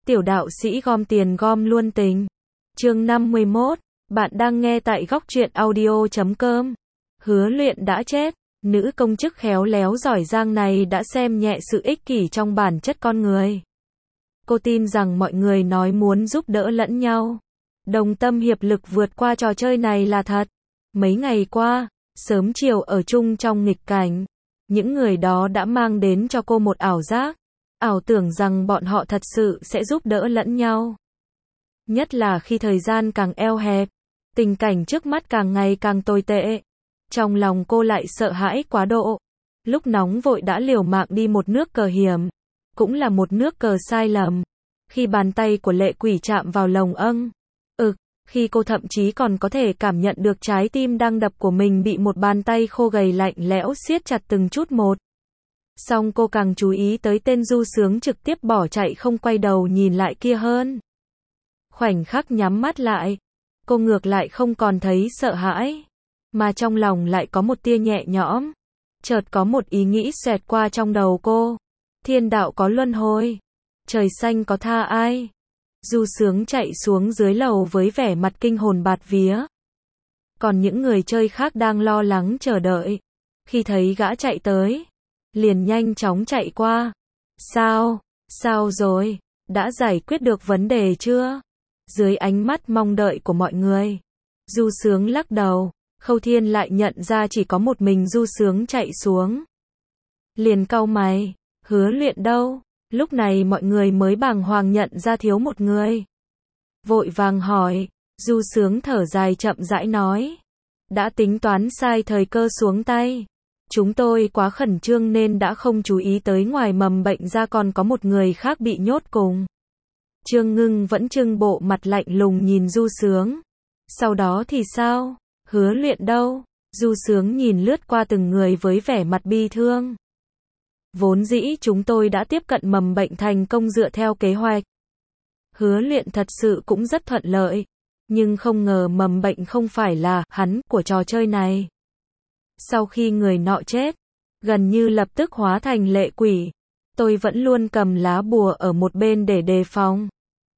Tiểu đạo sĩ gom tiền gom luôn tình. Chương 51, bạn đang nghe tại góc truyện audio.com. Hứa Luyện đã chết. Nữ công chức khéo léo giỏi giang này đã xem nhẹ sự ích kỷ trong bản chất con người. Cô tin rằng mọi người nói muốn giúp đỡ lẫn nhau, đồng tâm hiệp lực vượt qua trò chơi này là thật. Mấy ngày qua, sớm chiều ở chung trong nghịch cảnh, những người đó đã mang đến cho cô một ảo giác, ảo tưởng rằng bọn họ thật sự sẽ giúp đỡ lẫn nhau. Nhất là khi thời gian càng eo hẹp, tình cảnh trước mắt càng ngày càng tồi tệ. Trong lòng cô lại sợ hãi quá độ. Lúc nóng vội đã liều mạng đi một nước cờ hiểm, cũng là một nước cờ sai lầm. Khi bàn tay của Lệ Quỷ chạm vào lồng âng, khi cô thậm chí còn có thể cảm nhận được trái tim đang đập của mình bị một bàn tay khô gầy lạnh lẽo siết chặt từng chút một. Song cô càng chú ý tới tên Du Sướng trực tiếp bỏ chạy không quay đầu nhìn lại kia hơn. Khoảnh khắc nhắm mắt lại, cô ngược lại không còn thấy sợ hãi, mà trong lòng lại có một tia nhẹ nhõm. Chợt có một ý nghĩ xoẹt qua trong đầu cô. Thiên đạo có luân hồi, trời xanh có tha ai. Du Sướng chạy xuống dưới lầu với vẻ mặt kinh hồn bạt vía. Còn những người chơi khác đang lo lắng chờ đợi. Khi thấy gã chạy tới, liền nhanh chóng chạy qua. Sao rồi? Đã giải quyết được vấn đề chưa? Dưới ánh mắt mong đợi của mọi người, Du Sướng lắc đầu. Khâu Thiên lại nhận ra chỉ có một mình Du Sướng chạy xuống. Liền cau mày, Hứa Luyện đâu? Lúc này mọi người mới bàng hoàng nhận ra thiếu một người. Vội vàng hỏi, Du Sướng thở dài chậm rãi nói. Đã tính toán sai thời cơ xuống tay. Chúng tôi quá khẩn trương nên đã không chú ý tới ngoài mầm bệnh ra còn có một người khác bị nhốt cùng. Trương Ngưng vẫn trưng bộ mặt lạnh lùng nhìn Du Sướng. Sau đó thì sao? Hứa Luyện đâu? Du Sướng nhìn lướt qua từng người với vẻ mặt bi thương. Vốn dĩ chúng tôi đã tiếp cận mầm bệnh thành công dựa theo kế hoạch. Hứa Luyện thật sự cũng rất thuận lợi. Nhưng không ngờ mầm bệnh không phải là hắn của trò chơi này. Sau khi người nọ chết, gần như lập tức hóa thành lệ quỷ. Tôi vẫn luôn cầm lá bùa ở một bên để đề phòng.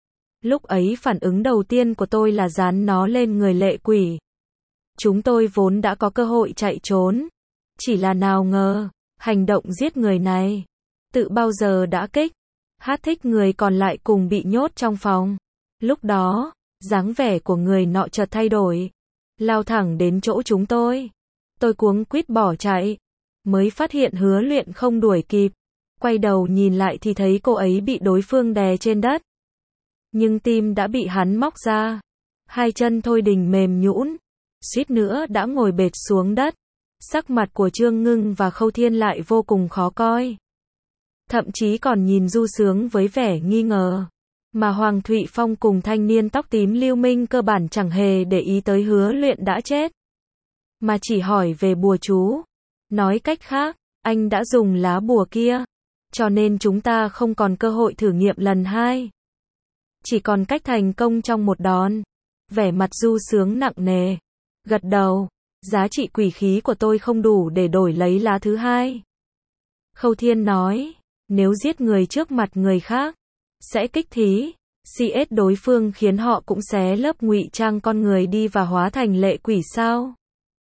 Lúc ấy phản ứng đầu tiên của tôi là dán nó lên người lệ quỷ. Chúng tôi vốn đã có cơ hội chạy trốn. Chỉ là nào ngờ, hành động giết người này, tự bao giờ đã kích, thích người còn lại cùng bị nhốt trong phòng. Lúc đó, dáng vẻ của người nọ chợt thay đổi, lao thẳng đến chỗ chúng tôi. Tôi cuống quýt bỏ chạy, mới phát hiện Hứa Luyện không đuổi kịp. Quay đầu nhìn lại thì thấy cô ấy bị đối phương đè trên đất. Nhưng tim đã bị hắn móc ra. Hai chân Thôi Đình mềm nhũn, suýt nữa đã ngồi bệt xuống đất. Sắc mặt của Trương Ngưng và Khâu Thiên lại vô cùng khó coi. Thậm chí còn nhìn Du Sướng với vẻ nghi ngờ. Mà Hoàng Thụy Phong cùng thanh niên tóc tím Lưu Minh cơ bản chẳng hề để ý tới Hứa Luyện đã chết. Mà chỉ hỏi về bùa chú. Nói cách khác, anh đã dùng lá bùa kia. Cho nên chúng ta không còn cơ hội thử nghiệm lần hai. Chỉ còn cách thành công trong một đòn. Vẻ mặt Du Sướng nặng nề. Gật đầu. Giá trị quỷ khí của tôi không đủ để đổi lấy lá thứ hai. Khâu Thiên nói. Nếu giết người trước mặt người khác, sẽ kích thí. CS đối phương khiến họ cũng xé lớp ngụy trang con người đi và hóa thành lệ quỷ sao?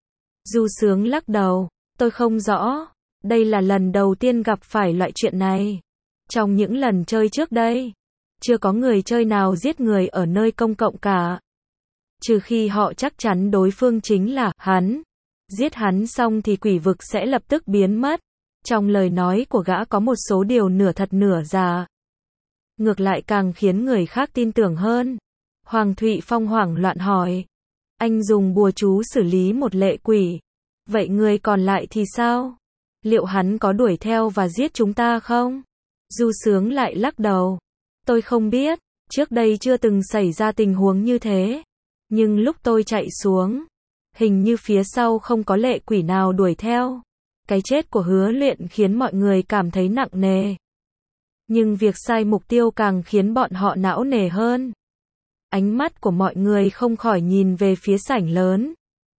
Du Sướng lắc đầu. Tôi không rõ. Đây là lần đầu tiên gặp phải loại chuyện này. Trong những lần chơi trước đây, chưa có người chơi nào giết người ở nơi công cộng cả. Trừ khi họ chắc chắn đối phương chính là hắn. Giết hắn xong thì quỷ vực sẽ lập tức biến mất. Trong lời nói của gã có một số điều nửa thật nửa giả. Ngược lại càng khiến người khác tin tưởng hơn. Hoàng Thụy Phong hoảng loạn hỏi. Anh dùng bùa chú xử lý một lệ quỷ. Vậy người còn lại thì sao? Liệu hắn có đuổi theo và giết chúng ta không? Du Sướng lại lắc đầu. Tôi không biết. Trước đây chưa từng xảy ra tình huống như thế. Nhưng lúc tôi chạy xuống, hình như phía sau không có lệ quỷ nào đuổi theo. Cái chết của Hứa Luyện khiến mọi người cảm thấy nặng nề. Nhưng việc sai mục tiêu càng khiến bọn họ não nề hơn. Ánh mắt của mọi người không khỏi nhìn về phía sảnh lớn.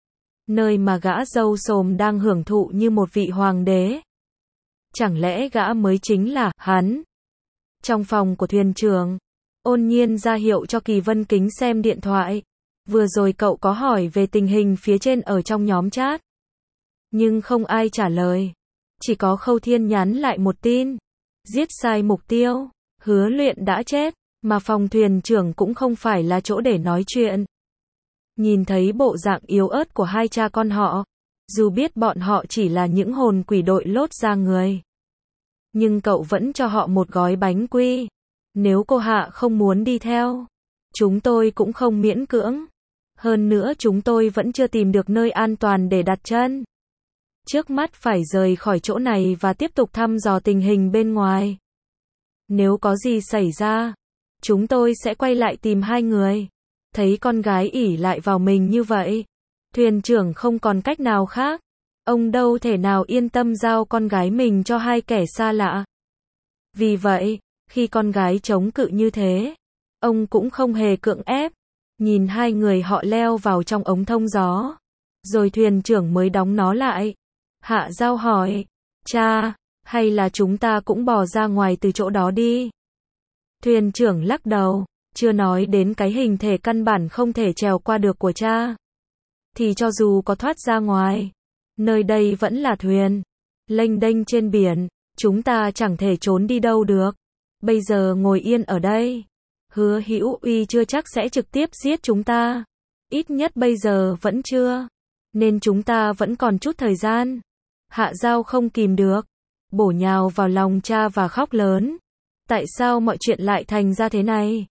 Nơi mà gã râu xồm đang hưởng thụ như một vị hoàng đế. Chẳng lẽ gã mới chính là hắn? Trong phòng của thuyền trưởng, Ôn Nhiên ra hiệu cho Kỳ Vân Kính xem điện thoại. Vừa rồi cậu có hỏi về tình hình phía trên ở trong nhóm chat. Nhưng không ai trả lời. Chỉ có Khâu Thiên nhắn lại một tin. Giết sai mục tiêu. Hứa Luyện đã chết. Mà phòng thuyền trưởng cũng không phải là chỗ để nói chuyện. Nhìn thấy bộ dạng yếu ớt của hai cha con họ. Dù biết bọn họ chỉ là những hồn quỷ đội lốt ra người. Nhưng cậu vẫn cho họ một gói bánh quy. Nếu cô Hạ không muốn đi theo, chúng tôi cũng không miễn cưỡng. Hơn nữa chúng tôi vẫn chưa tìm được nơi an toàn để đặt chân. Trước mắt phải rời khỏi chỗ này và tiếp tục thăm dò tình hình bên ngoài. Nếu có gì xảy ra, chúng tôi sẽ quay lại tìm hai người. Thấy con gái ỷ lại vào mình như vậy, thuyền trưởng không còn cách nào khác. Ông đâu thể nào yên tâm giao con gái mình cho hai kẻ xa lạ. Vì vậy, khi con gái chống cự như thế, ông cũng không hề cưỡng ép. Nhìn hai người họ leo vào trong ống thông gió. Rồi thuyền trưởng mới đóng nó lại. Hạ Giao hỏi, cha, hay là chúng ta cũng bò ra ngoài từ chỗ đó đi? Thuyền trưởng lắc đầu, chưa nói đến cái hình thể căn bản không thể trèo qua được của cha. Thì cho dù có thoát ra ngoài, nơi đây vẫn là thuyền, lênh đênh trên biển, chúng ta chẳng thể trốn đi đâu được. Bây giờ ngồi yên ở đây, Hứa Hữu Uy chưa chắc sẽ trực tiếp giết chúng ta. Ít nhất bây giờ vẫn chưa. Nên chúng ta vẫn còn chút thời gian. Hạ Giao không kìm được, bổ nhào vào lòng cha và khóc lớn. Tại sao mọi chuyện lại thành ra thế này?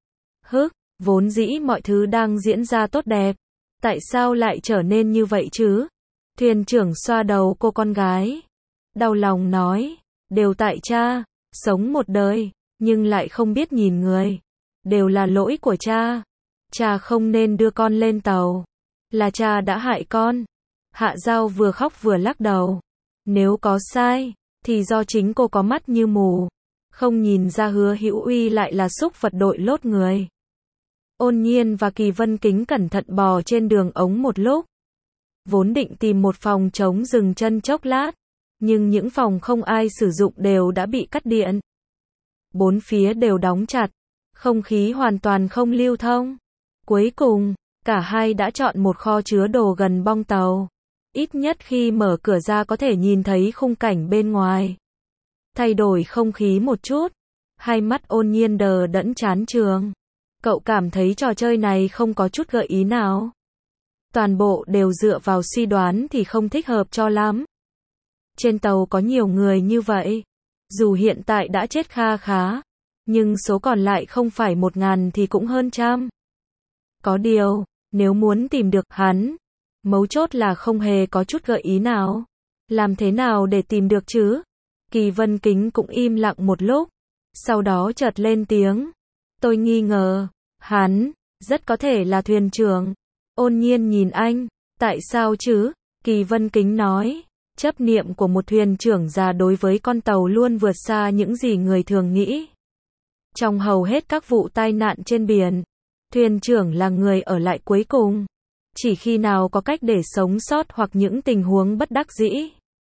Vốn dĩ mọi thứ đang diễn ra tốt đẹp. Tại sao lại trở nên như vậy chứ? Thuyền trưởng xoa đầu cô con gái. Đau lòng nói, đều tại cha, sống một đời, nhưng lại không biết nhìn người. Đều là lỗi của cha. Cha không nên đưa con lên tàu. Là cha đã hại con. Hạ Giao vừa khóc vừa lắc đầu. Nếu có sai, thì do chính cô có mắt như mù. Không nhìn ra Hứa Hữu Uy lại là súc vật đội lốt người. Ôn Nhiên và Kỳ Vân Kính cẩn thận bò trên đường ống một lúc. Vốn định tìm một phòng trống dừng chân chốc lát. Nhưng những phòng không ai sử dụng đều đã bị cắt điện. Bốn phía đều đóng chặt. Không khí hoàn toàn không lưu thông. Cuối cùng, cả hai đã chọn một kho chứa đồ gần bong tàu. Ít nhất khi mở cửa ra có thể nhìn thấy khung cảnh bên ngoài. Thay đổi không khí một chút. Hai mắt Ôn Nhiên đờ đẫn chán trường. Cậu cảm thấy trò chơi này không có chút gợi ý nào. Toàn bộ đều dựa vào suy đoán thì không thích hợp cho lắm. Trên tàu có nhiều người như vậy. Dù hiện tại đã chết kha khá. Nhưng số còn lại không phải 1000 thì cũng hơn trăm. Có điều, nếu muốn tìm được hắn, mấu chốt là không hề có chút gợi ý nào. Làm thế nào để tìm được chứ? Kỳ Vân Kính cũng im lặng một lúc. Sau đó chợt lên tiếng. Tôi nghi ngờ, hắn, rất có thể là thuyền trưởng. Ôn Nhiên nhìn anh, tại sao chứ? Kỳ Vân Kính nói, chấp niệm của một thuyền trưởng già đối với con tàu luôn vượt xa những gì người thường nghĩ. Trong hầu hết các vụ tai nạn trên biển, thuyền trưởng là người ở lại cuối cùng. Chỉ khi nào có cách để sống sót hoặc những tình huống bất đắc dĩ,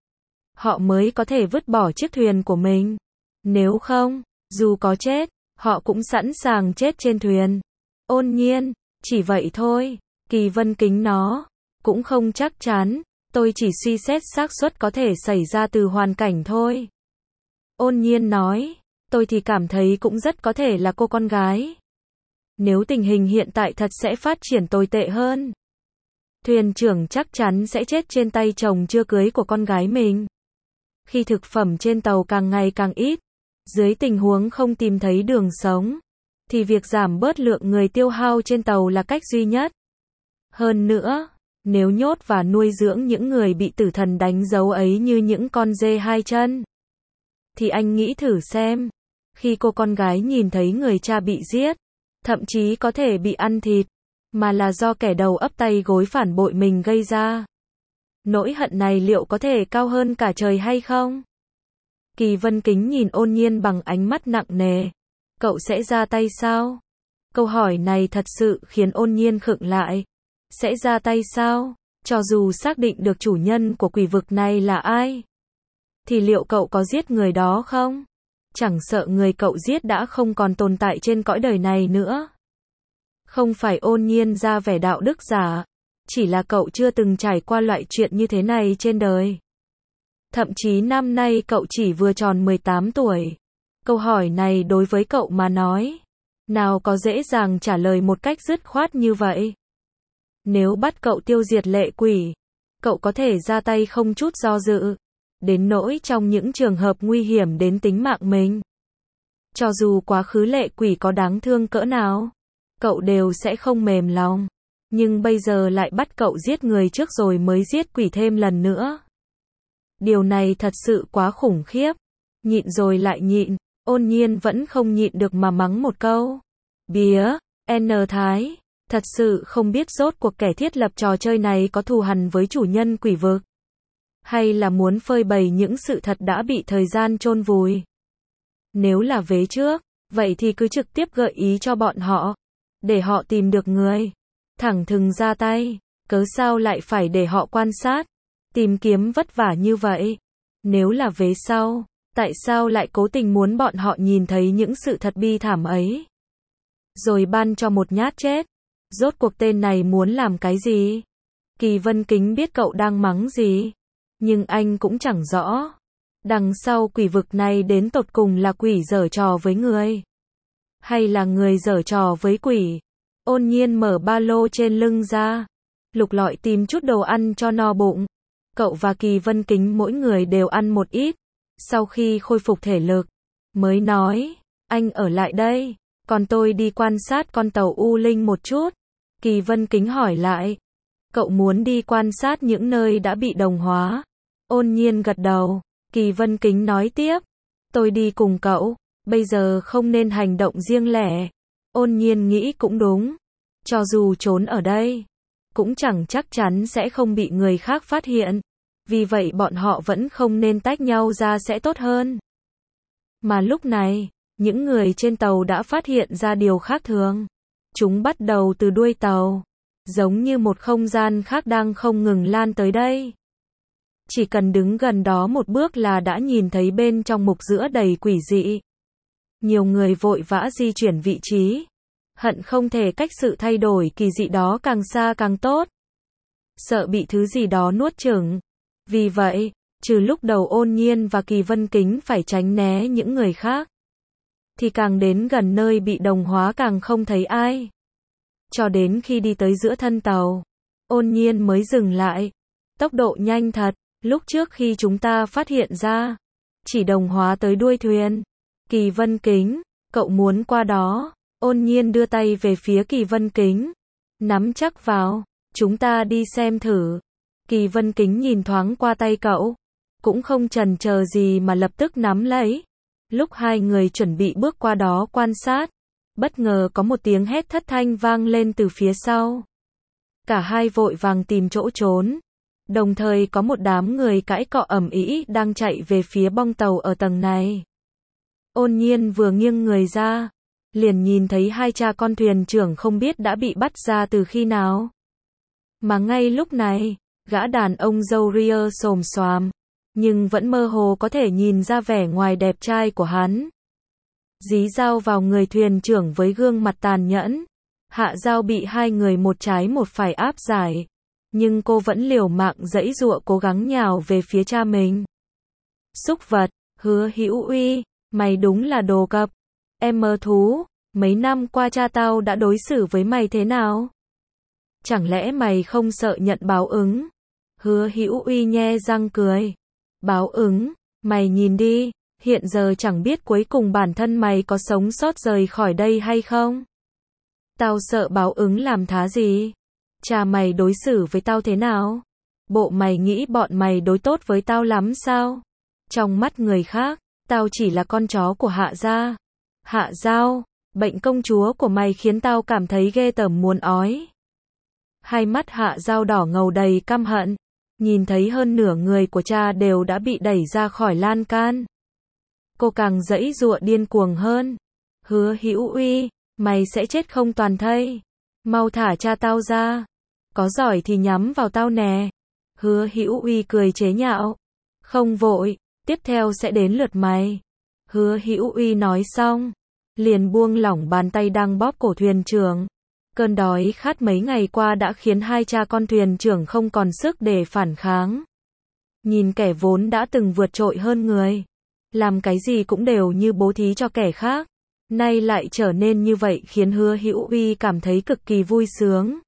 họ mới có thể vứt bỏ chiếc thuyền của mình. Nếu không, dù có chết, họ cũng sẵn sàng chết trên thuyền. Ôn Nhiên, chỉ vậy thôi. Kỳ Vân Kính nó, cũng không chắc chắn. Tôi chỉ suy xét xác suất có thể xảy ra từ hoàn cảnh thôi. Ôn Nhiên nói, tôi thì cảm thấy cũng rất có thể là cô con gái. Nếu tình hình hiện tại thật sẽ phát triển tồi tệ hơn. Thuyền trưởng chắc chắn sẽ chết trên tay chồng chưa cưới của con gái mình. Khi thực phẩm trên tàu càng ngày càng ít, dưới tình huống không tìm thấy đường sống, thì việc giảm bớt lượng người tiêu hao trên tàu là cách duy nhất. Hơn nữa, nếu nhốt và nuôi dưỡng những người bị tử thần đánh dấu ấy như những con dê hai chân, thì anh nghĩ thử xem, khi cô con gái nhìn thấy người cha bị giết, thậm chí có thể bị ăn thịt, mà là do kẻ đầu ấp tay gối phản bội mình gây ra. Nỗi hận này liệu có thể cao hơn cả trời hay không? Kỳ Vân Kính nhìn Ôn Nhiên bằng ánh mắt nặng nề. Cậu sẽ ra tay sao? Câu hỏi này thật sự khiến Ôn Nhiên khựng lại. Sẽ ra tay sao? Cho dù xác định được chủ nhân của quỷ vực này là ai, thì liệu cậu có giết người đó không? chẳng sợ người cậu giết đã không còn tồn tại trên cõi đời này nữa. Không phải Ôn Nhiên ra vẻ đạo đức giả, chỉ là cậu chưa từng trải qua loại chuyện như thế này trên đời. Thậm chí năm nay cậu chỉ vừa tròn 18 tuổi. Câu hỏi này đối với cậu mà nói, nào có dễ dàng trả lời một cách dứt khoát như vậy. Nếu bắt cậu tiêu diệt lệ quỷ, cậu có thể ra tay không chút do dự, đến nỗi trong những trường hợp nguy hiểm đến tính mạng mình. Cho dù quá khứ lệ quỷ có đáng thương cỡ nào, cậu đều sẽ không mềm lòng. Nhưng bây giờ lại bắt cậu giết người trước rồi mới giết quỷ thêm lần nữa. Điều này thật sự quá khủng khiếp. Nhịn rồi lại nhịn, Ôn Nhiên vẫn không nhịn được mà mắng một câu. Bía, N Thái, thật sự không biết rốt cuộc kẻ thiết lập trò chơi này có thù hằn với chủ nhân quỷ vực, hay là muốn phơi bày những sự thật đã bị thời gian chôn vùi. Nếu là vế trước, vậy thì cứ trực tiếp gợi ý cho bọn họ, để họ tìm được người, thẳng thừng ra tay, cớ sao lại phải để họ quan sát, tìm kiếm vất vả như vậy. Nếu là vế sau, tại sao lại cố tình muốn bọn họ nhìn thấy những sự thật bi thảm ấy, rồi ban cho một nhát chết? Rốt cuộc tên này muốn làm cái gì? Kỳ Vân Kính biết cậu đang mắng gì, nhưng anh cũng chẳng rõ. Đằng sau quỷ vực này đến tột cùng là quỷ giở trò với người, hay là người giở trò với quỷ? Ôn Nhiên mở ba lô trên lưng ra, lục lọi tìm chút đồ ăn cho no bụng. Cậu và Kỳ Vân Kính mỗi người đều ăn một ít. Sau khi khôi phục thể lực, mới nói, anh ở lại đây, còn tôi đi quan sát con tàu U Linh một chút. Kỳ Vân Kính hỏi lại, cậu muốn đi quan sát những nơi đã bị đồng hóa? Ôn Nhiên gật đầu. Kỳ Vân Kính nói tiếp, tôi đi cùng cậu, bây giờ không nên hành động riêng lẻ. Ôn Nhiên nghĩ cũng đúng, cho dù trốn ở đây, cũng chẳng chắc chắn sẽ không bị người khác phát hiện. Vì vậy bọn họ vẫn không nên tách nhau ra sẽ tốt hơn. Mà lúc này, những người trên tàu đã phát hiện ra điều khác thường. Chúng bắt đầu từ đuôi tàu, giống như một không gian khác đang không ngừng lan tới đây. Chỉ cần đứng gần đó một bước là đã nhìn thấy bên trong mục giữa đầy quỷ dị. Nhiều người vội vã di chuyển vị trí, hận không thể cách sự thay đổi kỳ dị đó càng xa càng tốt. Sợ bị thứ gì đó nuốt chửng. Vì vậy, trừ lúc đầu Ôn Nhiên và Kỳ Vân Kính phải tránh né những người khác, thì càng đến gần nơi bị đồng hóa càng không thấy ai. Cho đến khi đi tới giữa thân tàu, Ôn Nhiên mới dừng lại. Tốc độ nhanh thật, lúc trước khi chúng ta phát hiện ra, chỉ đồng hóa tới đuôi thuyền. Kỳ Vân Kính, cậu muốn qua đó? Ôn Nhiên đưa tay về phía Kỳ Vân Kính. Nắm chắc vào, chúng ta đi xem thử. Kỳ Vân Kính nhìn thoáng qua tay cậu, cũng không chần chờ gì mà lập tức nắm lấy. Lúc hai người chuẩn bị bước qua đó quan sát, bất ngờ có một tiếng hét thất thanh vang lên từ phía sau. Cả hai vội vàng tìm chỗ trốn. Đồng thời có một đám người cãi cọ ầm ĩ đang chạy về phía bong tàu ở tầng này. Ôn Nhiên vừa nghiêng người ra, liền nhìn thấy hai cha con thuyền trưởng không biết đã bị bắt ra từ khi nào. Mà ngay lúc này, gã đàn ông râu ria xồm xoàm, nhưng vẫn mơ hồ có thể nhìn ra vẻ ngoài đẹp trai của hắn. Dí dao vào người thuyền trưởng với gương mặt tàn nhẫn. Hạ Giao bị hai người một trái một phải áp giải, nhưng cô vẫn liều mạng giãy giụa cố gắng nhào về phía cha mình. Súc vật, Hứa Hữu Uy, mày đúng là đồ cập. Em mơ thú, mấy năm qua cha tao đã đối xử với mày thế nào? Chẳng lẽ mày không sợ nhận báo ứng? Hứa Hữu Uy nhe răng cười. Báo ứng, mày nhìn đi, hiện giờ chẳng biết cuối cùng bản thân mày có sống sót rời khỏi đây hay không? Tao sợ báo ứng làm thá gì? Cha mày đối xử với tao thế nào? Bộ mày nghĩ bọn mày đối tốt với tao lắm sao? Trong mắt người khác, tao chỉ là con chó của Hạ gia. Hạ Giao, bệnh công chúa của mày khiến tao cảm thấy ghê tởm muốn ói. Hai mắt Hạ Giao đỏ ngầu đầy căm hận, nhìn thấy hơn nửa người của cha đều đã bị đẩy ra khỏi lan can. Cô càng giãy giụa điên cuồng hơn. Hứa Hữu Uy, mày sẽ chết không toàn thây. Mau thả cha tao ra. Có giỏi thì nhắm vào tao nè. Hứa Hữu Uy cười chế nhạo. Không vội, tiếp theo sẽ đến lượt mày. Hứa Hữu Uy nói xong, liền buông lỏng bàn tay đang bóp cổ thuyền trưởng. Cơn đói khát mấy ngày qua đã khiến hai cha con thuyền trưởng không còn sức để phản kháng. Nhìn kẻ vốn đã từng vượt trội hơn người, làm cái gì cũng đều như bố thí cho kẻ khác, nay lại trở nên như vậy khiến Hứa Hữu Uy cảm thấy cực kỳ vui sướng.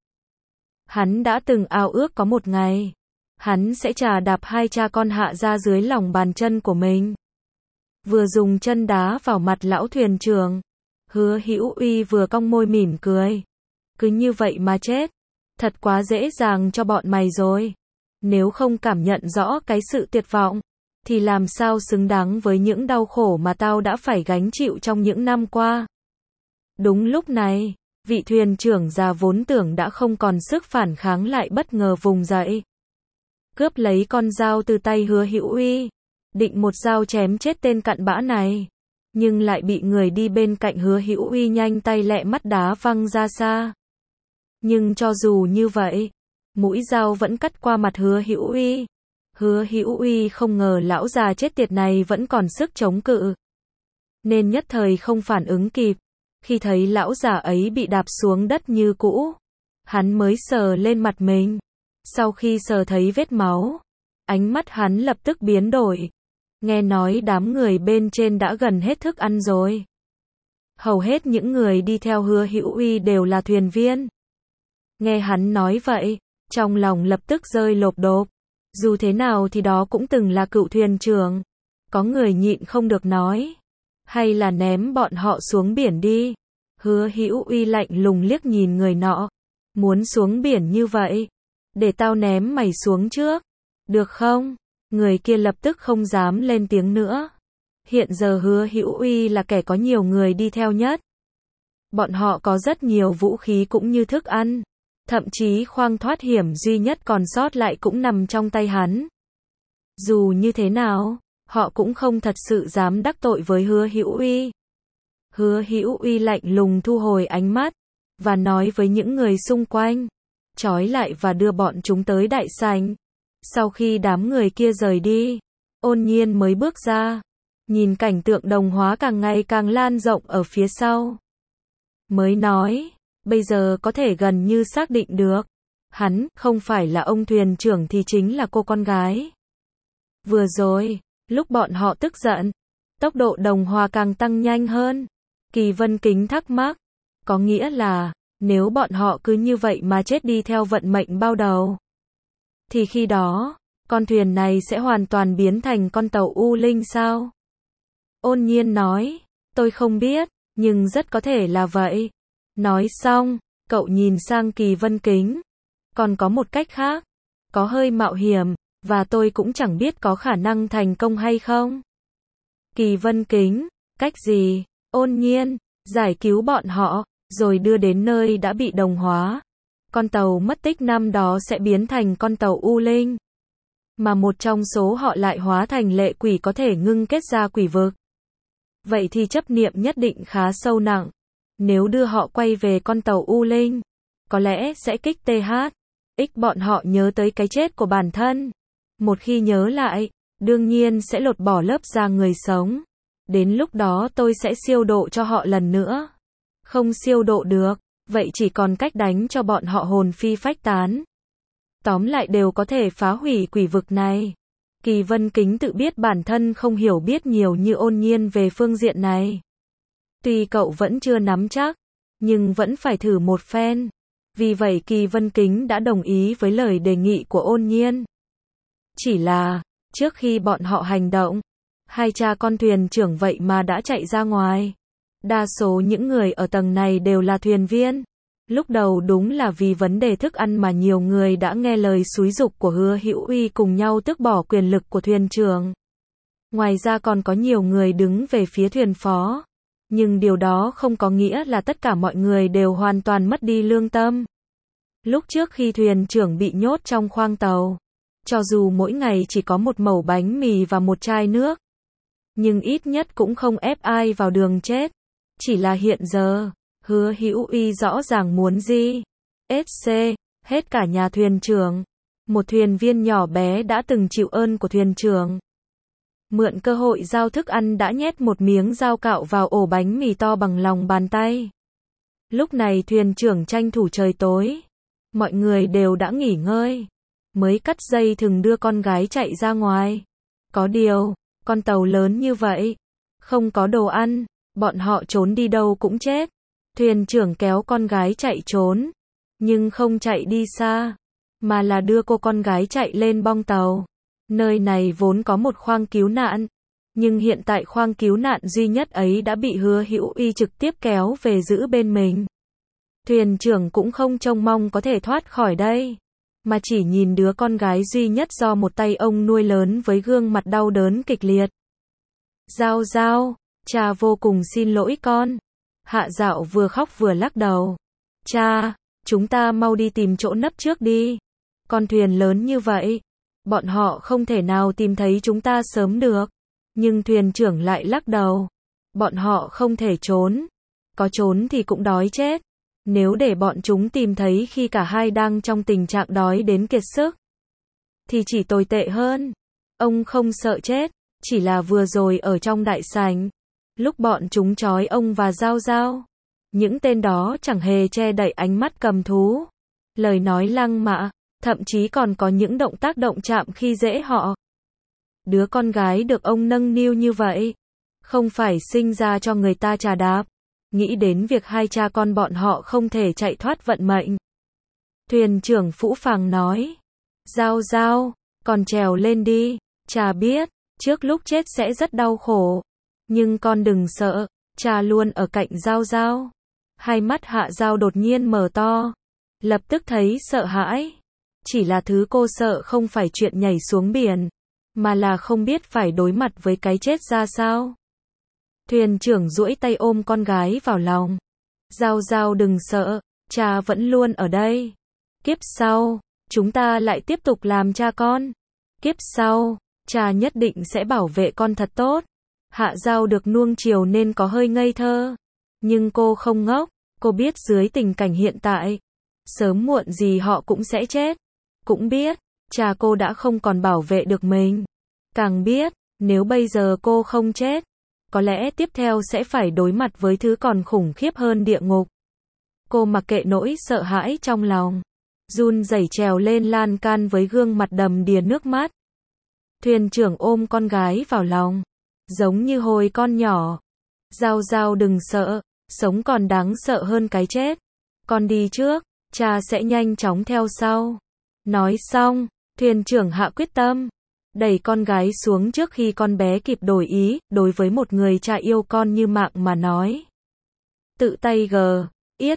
Hắn đã từng ao ước có một ngày, hắn sẽ chà đạp hai cha con hạ ra dưới lòng bàn chân của mình. Vừa dùng chân đá vào mặt lão thuyền trưởng, Hứa Hữu Uy vừa cong môi mỉm cười. Cứ như vậy mà chết, thật quá dễ dàng cho bọn mày rồi. Nếu không cảm nhận rõ cái sự tuyệt vọng, thì làm sao xứng đáng với những đau khổ mà tao đã phải gánh chịu trong những năm qua. Đúng lúc này, vị thuyền trưởng già vốn tưởng đã không còn sức phản kháng lại bất ngờ vùng dậy, cướp lấy con dao từ tay Hứa Hữu Uy, định một dao chém chết tên cặn bã này, nhưng lại bị người đi bên cạnh Hứa Hữu Uy nhanh tay lẹ mắt đá văng ra xa. Nhưng cho dù như vậy, mũi dao vẫn cắt qua mặt Hứa Hữu Uy. Hứa Hữu Uy không ngờ lão già chết tiệt này vẫn còn sức chống cự, nên nhất thời không phản ứng kịp. Khi thấy lão già ấy bị đạp xuống đất như cũ, hắn mới sờ lên mặt mình. Sau khi sờ thấy vết máu, ánh mắt hắn lập tức biến đổi. Nghe nói đám người bên trên đã gần hết thức ăn rồi. Hầu hết những người đi theo Hứa Hữu Uy đều là thuyền viên. Nghe hắn nói vậy, trong lòng lập tức rơi lộp độp. Dù thế nào thì đó cũng từng là cựu thuyền trưởng. Có người nhịn không được nói, hay là ném bọn họ xuống biển đi. Hứa Hữu Uy lạnh lùng liếc nhìn người nọ. Muốn xuống biển như vậy, để tao ném mày xuống trước, được không? Người kia lập tức không dám lên tiếng nữa. Hiện giờ Hứa Hữu Uy là kẻ có nhiều người đi theo nhất. Bọn họ có rất nhiều vũ khí cũng như thức ăn. Thậm chí khoang thoát hiểm duy nhất còn sót lại cũng nằm trong tay hắn. Dù như thế nào, họ cũng không thật sự dám đắc tội với Hứa Hữu Uy. Hứa Hữu Uy lạnh lùng thu hồi ánh mắt, và nói với những người xung quanh, trói lại và đưa bọn chúng tới đại sảnh. Sau khi đám người kia rời đi, Ôn Nhiên mới bước ra, nhìn cảnh tượng đồng hóa càng ngày càng lan rộng ở phía sau. Mới nói, bây giờ có thể gần như xác định được, hắn không phải là ông thuyền trưởng thì chính là cô con gái. Vừa rồi, lúc bọn họ tức giận, tốc độ đồng hóa càng tăng nhanh hơn. Kỳ Vân Kính thắc mắc, có nghĩa là, nếu bọn họ cứ như vậy mà chết đi theo vận mệnh bao đầu, thì khi đó, con thuyền này sẽ hoàn toàn biến thành con tàu U Linh sao? Ôn Nhiên nói, tôi không biết, nhưng rất có thể là vậy. Nói xong, cậu nhìn sang Kỳ Vân Kính. Còn có một cách khác, có hơi mạo hiểm, và tôi cũng chẳng biết có khả năng thành công hay không. Kỳ Vân Kính, cách gì? Ôn Nhiên, giải cứu bọn họ, rồi đưa đến nơi đã bị đồng hóa. Con tàu mất tích năm đó sẽ biến thành con tàu U Linh. Mà một trong số họ lại hóa thành lệ quỷ có thể ngưng kết ra quỷ vực. Vậy thì chấp niệm nhất định khá sâu nặng. Nếu đưa họ quay về con tàu U Linh, có lẽ sẽ kích TH bọn họ nhớ tới cái chết của bản thân. Một khi nhớ lại, đương nhiên sẽ lột bỏ lớp da người sống. Đến lúc đó tôi sẽ siêu độ cho họ lần nữa. Không siêu độ được, vậy chỉ còn cách đánh cho bọn họ hồn phi phách tán. Tóm lại đều có thể phá hủy quỷ vực này. Kỳ Vân Kính tự biết bản thân không hiểu biết nhiều như Ôn Nhiên về phương diện này. Tuy cậu vẫn chưa nắm chắc, nhưng vẫn phải thử một phen. Vì vậy Kỳ Vân Kính đã đồng ý với lời đề nghị của Ôn Nhiên. Chỉ là, trước khi bọn họ hành động, hai cha con thuyền trưởng vậy mà đã chạy ra ngoài. Đa số những người ở tầng này đều là thuyền viên. Lúc đầu đúng là vì vấn đề thức ăn mà nhiều người đã nghe lời xúi giục của Hứa Hữu Uy cùng nhau tước bỏ quyền lực của thuyền trưởng. Ngoài ra còn có nhiều người đứng về phía thuyền phó. Nhưng điều đó không có nghĩa là tất cả mọi người đều hoàn toàn mất đi lương tâm. Lúc trước khi thuyền trưởng bị nhốt trong khoang tàu, cho dù mỗi ngày chỉ có một mẩu bánh mì và một chai nước, nhưng ít nhất cũng không ép ai vào đường chết. Chỉ là hiện giờ, Hứa Hữu Uy rõ ràng muốn gì? SC, hết cả nhà thuyền trưởng. Một thuyền viên nhỏ bé đã từng chịu ơn của thuyền trưởng. Mượn cơ hội giao thức ăn đã nhét một miếng dao cạo vào ổ bánh mì to bằng lòng bàn tay. Lúc này thuyền trưởng tranh thủ trời tối. Mọi người đều đã nghỉ ngơi. Mới cắt dây thừng đưa con gái chạy ra ngoài. Có điều, con tàu lớn như vậy, không có đồ ăn, bọn họ trốn đi đâu cũng chết. Thuyền trưởng kéo con gái chạy trốn, nhưng không chạy đi xa, mà là đưa cô con gái chạy lên bong tàu. Nơi này vốn có một khoang cứu nạn, nhưng hiện tại khoang cứu nạn duy nhất ấy đã bị Hứa Hữu Uy trực tiếp kéo về giữ bên mình. Thuyền trưởng cũng không trông mong có thể thoát khỏi đây, mà chỉ nhìn đứa con gái duy nhất do một tay ông nuôi lớn với gương mặt đau đớn kịch liệt. Giao Giao, cha vô cùng xin lỗi con. Hạ Dạo vừa khóc vừa lắc đầu. Cha, chúng ta mau đi tìm chỗ nấp trước đi. Con thuyền lớn như vậy, bọn họ không thể nào tìm thấy chúng ta sớm được. Nhưng thuyền trưởng lại lắc đầu. Bọn họ không thể trốn. Có trốn thì cũng đói chết. Nếu để bọn chúng tìm thấy khi cả hai đang trong tình trạng đói đến kiệt sức, thì chỉ tồi tệ hơn. Ông không sợ chết, chỉ là vừa rồi ở trong đại sảnh, lúc bọn chúng trói ông và Giao Giao, những tên đó chẳng hề che đậy ánh mắt cầm thú, lời nói lăng mạ, thậm chí còn có những động tác động chạm khi dễ họ. Đứa con gái được ông nâng niu như vậy, không phải sinh ra cho người ta trà đạp. Nghĩ đến việc hai cha con bọn họ không thể chạy thoát vận mệnh. Thuyền trưởng phũ phàng nói. Giao Giao, con trèo lên đi. Cha biết, trước lúc chết sẽ rất đau khổ. Nhưng con đừng sợ, cha luôn ở cạnh Giao Giao. Hai mắt Hạ Giao đột nhiên mở to. Lập tức thấy sợ hãi. Chỉ là thứ cô sợ không phải chuyện nhảy xuống biển, mà là không biết phải đối mặt với cái chết ra sao. Thuyền trưởng duỗi tay ôm con gái vào lòng. Giao Giao đừng sợ, cha vẫn luôn ở đây. Kiếp sau, chúng ta lại tiếp tục làm cha con. Kiếp sau, cha nhất định sẽ bảo vệ con thật tốt. Hạ Giao được nuông chiều nên có hơi ngây thơ. Nhưng cô không ngốc, cô biết dưới tình cảnh hiện tại, sớm muộn gì họ cũng sẽ chết. Cũng biết, cha cô đã không còn bảo vệ được mình. Càng biết, nếu bây giờ cô không chết, có lẽ tiếp theo sẽ phải đối mặt với thứ còn khủng khiếp hơn địa ngục. Cô mặc kệ nỗi sợ hãi trong lòng, run rẩy trèo lên lan can với gương mặt đầm đìa nước mắt. Thuyền trưởng ôm con gái vào lòng, giống như hồi con nhỏ. Giao Giao đừng sợ, sống còn đáng sợ hơn cái chết. Con đi trước, cha sẽ nhanh chóng theo sau. Nói xong, thuyền trưởng hạ quyết tâm, đẩy con gái xuống trước khi con bé kịp đổi ý, đối với một người cha yêu con như mạng mà nói. Tự tay yết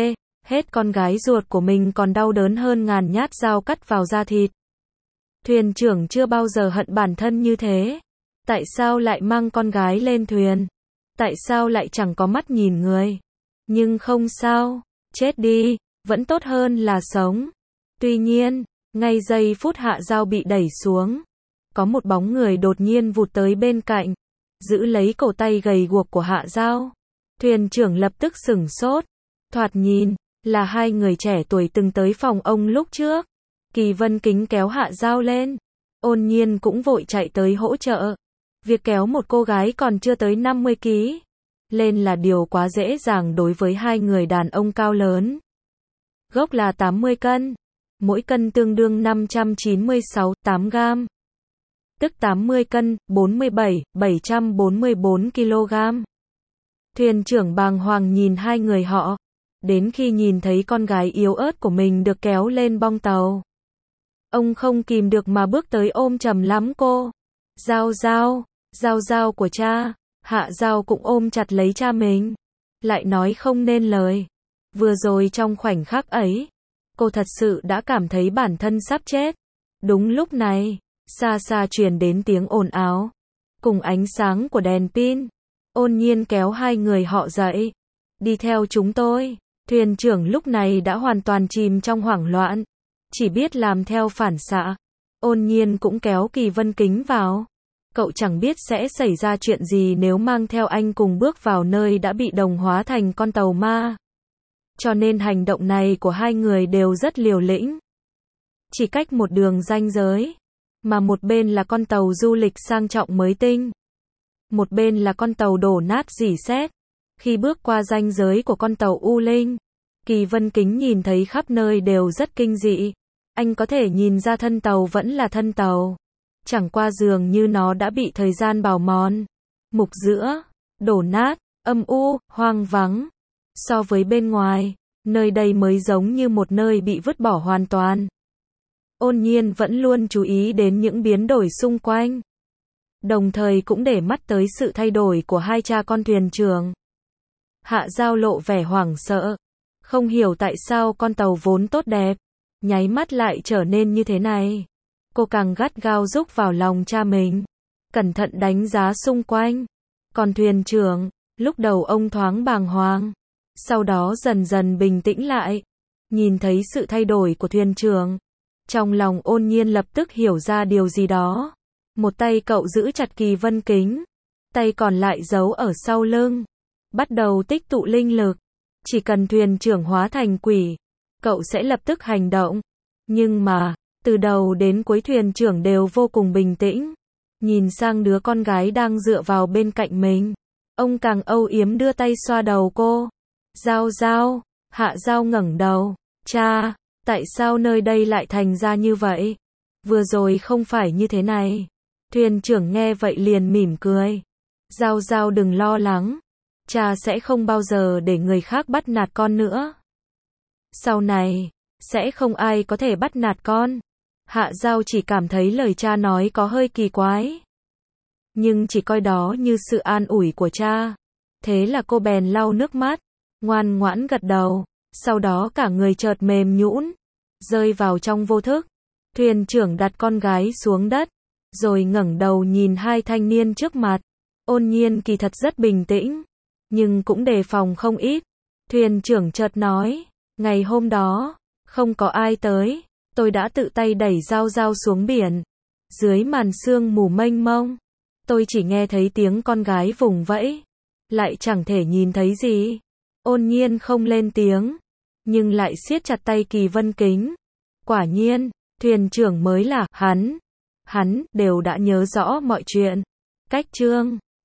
hết con gái ruột của mình còn đau đớn hơn ngàn nhát dao cắt vào da thịt. Thuyền trưởng chưa bao giờ hận bản thân như thế. Tại sao lại mang con gái lên thuyền? Tại sao lại chẳng có mắt nhìn người? Nhưng không sao, chết đi, vẫn tốt hơn là sống. Tuy nhiên, ngay giây phút Hạ Giao bị đẩy xuống, có một bóng người đột nhiên vụt tới bên cạnh, giữ lấy cổ tay gầy guộc của Hạ Giao. Thuyền trưởng lập tức sửng sốt. Thoạt nhìn, là hai người trẻ tuổi từng tới phòng ông lúc trước. Kỳ Vân Kính kéo Hạ Giao lên. Ôn Nhiên cũng vội chạy tới hỗ trợ. Việc kéo một cô gái còn chưa tới 50 kg lên là điều quá dễ dàng đối với hai người đàn ông cao lớn. Gốc là 80 cân. Mỗi cân tương đương 596,8 gam. Tức 80 cân, 744 kg. Thuyền trưởng bàng hoàng nhìn hai người họ. Đến khi nhìn thấy con gái yếu ớt của mình được kéo lên bong tàu, ông không kìm được mà bước tới ôm chầm lắm cô. Giao Giao, Giao Giao của cha. Hạ Giao cũng ôm chặt lấy cha mình, lại nói không nên lời. Vừa rồi trong khoảnh khắc ấy, cô thật sự đã cảm thấy bản thân sắp chết. Đúng lúc này, xa xa truyền đến tiếng ồn ào, cùng ánh sáng của đèn pin. Ôn Nhiên kéo hai người họ dậy. Đi theo chúng tôi. Thuyền trưởng lúc này đã hoàn toàn chìm trong hoảng loạn, chỉ biết làm theo phản xạ. Ôn Nhiên cũng kéo Kỳ Vân Kính vào. Cậu chẳng biết sẽ xảy ra chuyện gì nếu mang theo anh cùng bước vào nơi đã bị đồng hóa thành con tàu ma. Cho nên hành động này của hai người đều rất liều lĩnh. Chỉ cách một đường ranh giới, mà một bên là con tàu du lịch sang trọng mới tinh. Một bên là con tàu đổ nát rỉ sét. Khi bước qua ranh giới của con tàu U Linh, Kỳ Vân Kính nhìn thấy khắp nơi đều rất kinh dị. Anh có thể nhìn ra thân tàu vẫn là thân tàu. Chẳng qua dường như nó đã bị thời gian bào mòn. Mục giữa, đổ nát, âm u, hoang vắng. So với bên ngoài, nơi đây mới giống như một nơi bị vứt bỏ hoàn toàn. Ôn Nhiên vẫn luôn chú ý đến những biến đổi xung quanh. Đồng thời cũng để mắt tới sự thay đổi của hai cha con thuyền trưởng. Hạ Giao lộ vẻ hoảng sợ. Không hiểu tại sao con tàu vốn tốt đẹp, nháy mắt lại trở nên như thế này. Cô càng gắt gao rúc vào lòng cha mình. Cẩn thận đánh giá xung quanh. Còn thuyền trưởng, lúc đầu ông thoáng bàng hoàng. Sau đó dần dần bình tĩnh lại. Nhìn thấy sự thay đổi của thuyền trưởng. Trong lòng Ôn Nhiên lập tức hiểu ra điều gì đó. Một tay cậu giữ chặt Kỳ Vân Kính. Tay còn lại giấu ở sau lưng. Bắt đầu tích tụ linh lực. Chỉ cần thuyền trưởng hóa thành quỷ, cậu sẽ lập tức hành động. Nhưng mà, từ đầu đến cuối thuyền trưởng đều vô cùng bình tĩnh. Nhìn sang đứa con gái đang dựa vào bên cạnh mình. Ông càng âu yếm đưa tay xoa đầu cô. Giao Giao, Hạ Giao ngẩng đầu. Cha, tại sao nơi đây lại thành ra như vậy? Vừa rồi không phải như thế này. Thuyền trưởng nghe vậy liền mỉm cười. Giao Giao đừng lo lắng. Cha sẽ không bao giờ để người khác bắt nạt con nữa. Sau này, sẽ không ai có thể bắt nạt con. Hạ Giao chỉ cảm thấy lời cha nói có hơi kỳ quái. Nhưng chỉ coi đó như sự an ủi của cha. Thế là cô bèn lau nước mắt, ngoan ngoãn gật đầu. Sau đó cả người chợt mềm nhũn, rơi vào trong vô thức. Thuyền trưởng đặt con gái xuống đất, rồi ngẩng đầu nhìn hai thanh niên trước mặt. Ôn Nhiên kỳ thật rất bình tĩnh, nhưng cũng đề phòng không ít. Thuyền trưởng chợt nói, ngày hôm đó, không có ai tới, tôi đã tự tay đẩy Giao Giao xuống biển. Dưới màn sương mù mênh mông, tôi chỉ nghe thấy tiếng con gái vùng vẫy, lại chẳng thể nhìn thấy gì. Ôn Nhiên không lên tiếng, nhưng lại siết chặt tay Kỳ Vân Kính. Quả nhiên, thuyền trưởng mới là hắn đều đã nhớ rõ mọi chuyện. Cách chương